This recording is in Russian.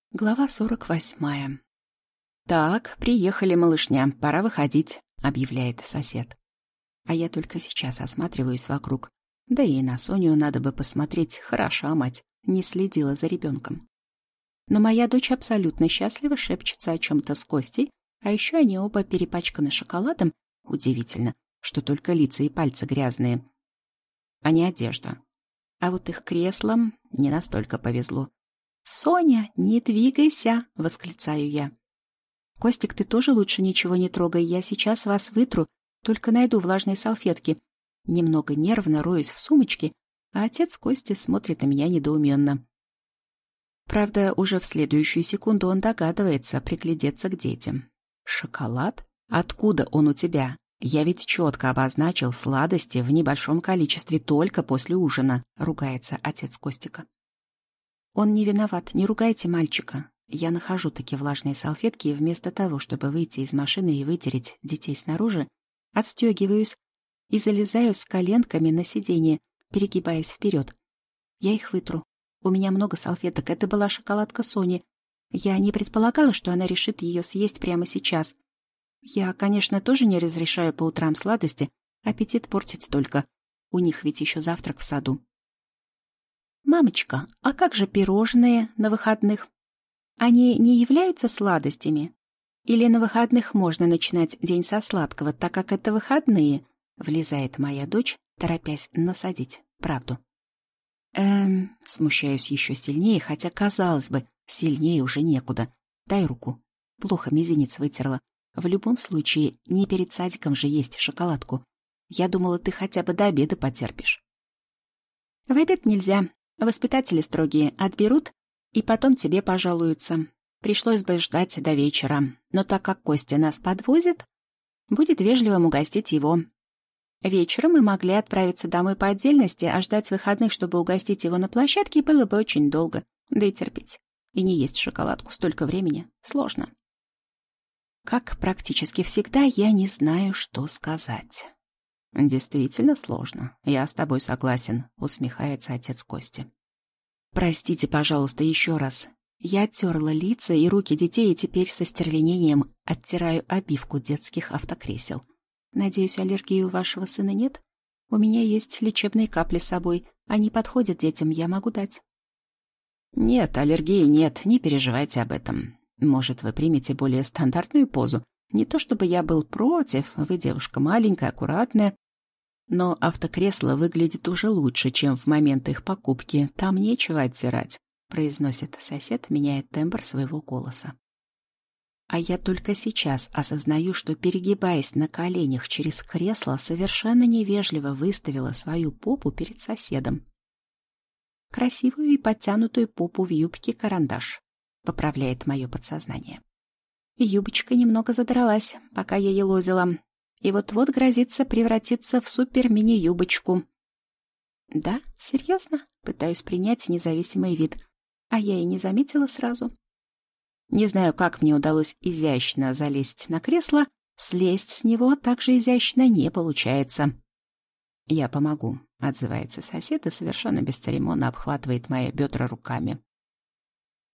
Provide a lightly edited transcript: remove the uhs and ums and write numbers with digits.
Глава 48. «Так, приехали, малышня, пора выходить», — объявляет сосед. А я только сейчас осматриваюсь вокруг. Да и на Соню надо бы посмотреть, хороша мать, не следила за ребенком. Но моя дочь абсолютно счастлива, шепчется о чем-то с Костей, а еще они оба перепачканы шоколадом. Удивительно, что только лица и пальцы грязные, а не одежда. А вот их креслам не настолько повезло. «Соня, не двигайся!» — восклицаю я. «Костик, ты тоже лучше ничего не трогай, я сейчас вас вытру, только найду влажные салфетки». Немного нервно роюсь в сумочке, а отец Кости смотрит на меня недоуменно. Правда, уже в следующую секунду он догадывается приглядеться к детям. «Шоколад? Откуда он у тебя? Я ведь четко обозначил сладости в небольшом количестве только после ужина», — ругается отец Костика. «Он не виноват, не ругайте мальчика». Я нахожу такие влажные салфетки и вместо того, чтобы выйти из машины и вытереть детей снаружи, отстегиваюсь и залезаю с коленками на сиденье, перегибаясь вперед. Я их вытру. У меня много салфеток, это была шоколадка Сони. Я не предполагала, что она решит ее съесть прямо сейчас. Я, конечно, тоже не разрешаю по утрам сладости, аппетит портить только. У них ведь еще завтрак в саду. «Мамочка, а как же пирожные на выходных? Они не являются сладостями? Или на выходных можно начинать день со сладкого, так как это выходные?» Влезает моя дочь, торопясь насадить правду. Смущаюсь еще сильнее, хотя, казалось бы, сильнее уже некуда. Дай руку. Плохо мизинец вытерла. В любом случае, не перед садиком же есть шоколадку. Я думала, ты хотя бы до обеда потерпишь. В обед нельзя. Воспитатели строгие, отберут, и потом тебе пожалуются. Пришлось бы ждать до вечера, но так как Костя нас подвозит, будет вежливым угостить его. Вечером мы могли отправиться домой по отдельности, а ждать выходных, чтобы угостить его на площадке, было бы очень долго, да и терпеть. И не есть шоколадку столько времени сложно. Как практически всегда, я не знаю, что сказать. «Действительно сложно. Я с тобой согласен», — усмехается отец Кости. «Простите, пожалуйста, еще раз. Я оттерла лица и руки детей и теперь со стервенением оттираю обивку детских автокресел. Надеюсь, аллергии у вашего сына нет? У меня есть лечебные капли с собой. Они подходят детям, я могу дать». «Нет, аллергии нет, не переживайте об этом. Может, вы примете более стандартную позу? Не то чтобы я был против, вы девушка маленькая, аккуратная, но автокресло выглядит уже лучше, чем в момент их покупки. Там нечего оттирать», — произносит сосед, меняя тембр своего голоса. А я только сейчас осознаю, что, перегибаясь на коленях через кресло, совершенно невежливо выставила свою попу перед соседом. Красивую и подтянутую попу в юбке-карандаш, поправляет мое подсознание. Юбочка немного задралась, пока я елозила, и вот-вот грозится превратиться в супер-мини-юбочку. Да, серьезно, пытаюсь принять независимый вид, а я и не заметила сразу. Не знаю, как мне удалось изящно залезть на кресло, слезть с него так же изящно не получается. «Я помогу», — отзывается сосед и совершенно бесцеремонно обхватывает мои бедра руками.